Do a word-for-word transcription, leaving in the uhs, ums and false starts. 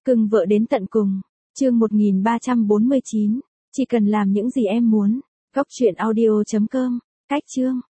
Cưng vợ đến tận cùng. Chương một nghìn ba trăm bốn mươi chín. Chỉ cần làm những gì em muốn. Góc truyện audio chấm com. Cách chương.